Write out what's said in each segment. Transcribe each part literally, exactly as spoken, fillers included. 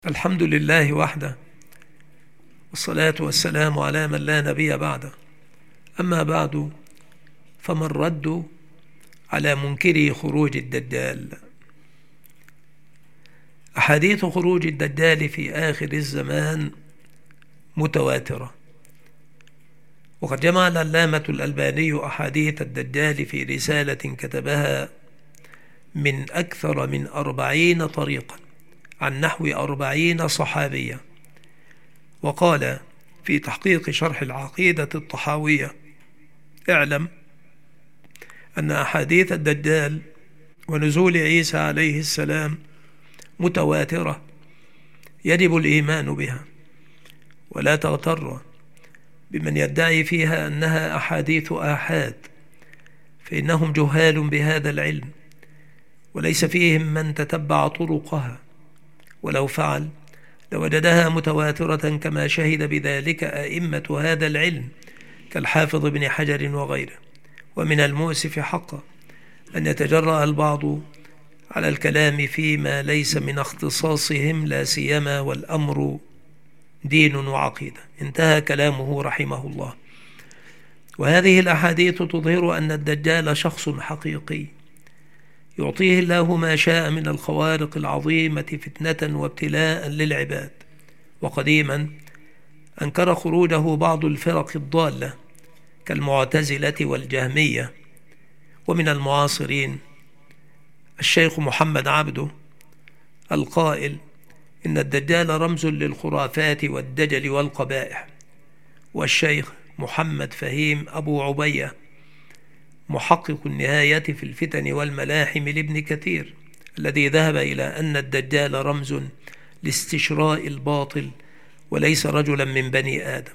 الحمد لله وحده، والصلاة والسلام على من لا نبي بعده. أما بعد، فما الرد على منكري خروج الدجال؟ أحاديث خروج الدجال في آخر الزمان متواترة، وقد جمع العلامة الألباني أحاديث الدجال في رسالة كتبها من أكثر من أربعين طريقا عن نحو أربعين صحابية، وقال في تحقيق شرح العقيدة الطحاوية: اعلم أن أحاديث الدجال ونزول عيسى عليه السلام متواترة، يجب الإيمان بها، ولا تغتر بمن يدعي فيها أنها أحاديث آحاد، فإنهم جهال بهذا العلم، وليس فيهم من تتبع طرقها، ولو فعل لوجدها متواترة كما شهد بذلك أئمة هذا العلم كالحافظ بن حجر وغيره. ومن المؤسف حقا أن يتجرأ البعض على الكلام فيما ليس من اختصاصهم، لا سيما والأمر دين وعقيدة. انتهى كلامه رحمه الله. وهذه الأحاديث تظهر أن الدجال شخص حقيقي يعطيه الله ما شاء من الخوارق العظيمة فتنة وابتلاء للعباد. وقديما أنكر خروجه بعض الفرق الضالة كالمعتزلة والجهمية. ومن المعاصرين الشيخ محمد عبده القائل إن الدجال رمز للخرافات والدجل والقبائح، والشيخ محمد فهيم أبو عبية محقق النهاية في الفتن والملاحم لابن كثير، الذي ذهب إلى أن الدجال رمز لاستشراء الباطل وليس رجلا من بني آدم.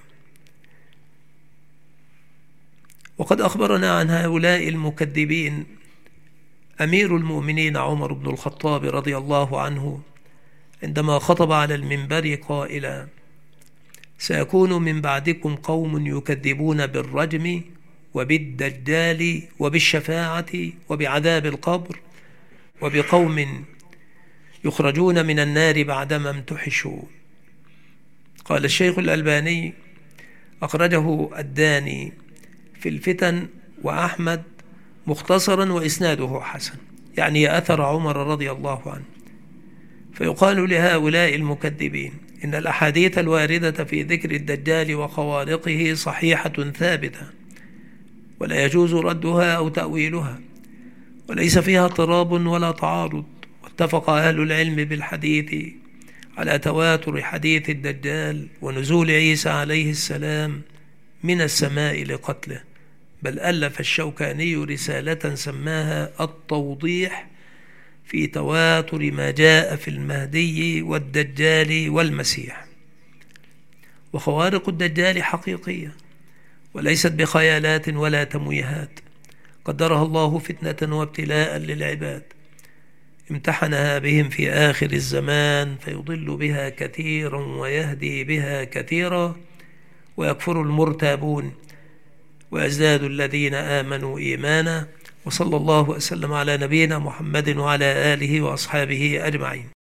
وقد أخبرنا عن هؤلاء المكذبين أمير المؤمنين عمر بن الخطاب رضي الله عنه عندما خطب على المنبر قائلا: سيكون من بعدكم قوم يكذبون بالرجم وبالدجال وبالشفاعة وبعذاب القبر، وبقوم يخرجون من النار بعدما امتحشوا. قال الشيخ الألباني: أخرجه الداني في الفتن وأحمد مختصرا وإسناده حسن، يعني أثر عمر رضي الله عنه. فيقال لهؤلاء المكذبين إن الأحاديث الواردة في ذكر الدجال وخوارقه صحيحة ثابتة، ولا يجوز ردها أو تأويلها، وليس فيها اضطراب ولا تعارض. واتفق أهل العلم بالحديث على تواتر حديث الدجال ونزول عيسى عليه السلام من السماء لقتله، بل ألف الشوكاني رسالة سماها التوضيح في تواتر ما جاء في المهدي والدجال والمسيح. وخوارق الدجال حقيقية وليست بخيالات ولا تمويهات، قدرها الله فتنة وابتلاء للعباد، امتحنها بهم في آخر الزمان فيضل بها كثيرا ويهدي بها كثيرا، ويكفر المرتابون ويزداد الذين آمنوا إيمانا. وصلى الله وسلم على نبينا محمد وعلى آله وأصحابه أجمعين.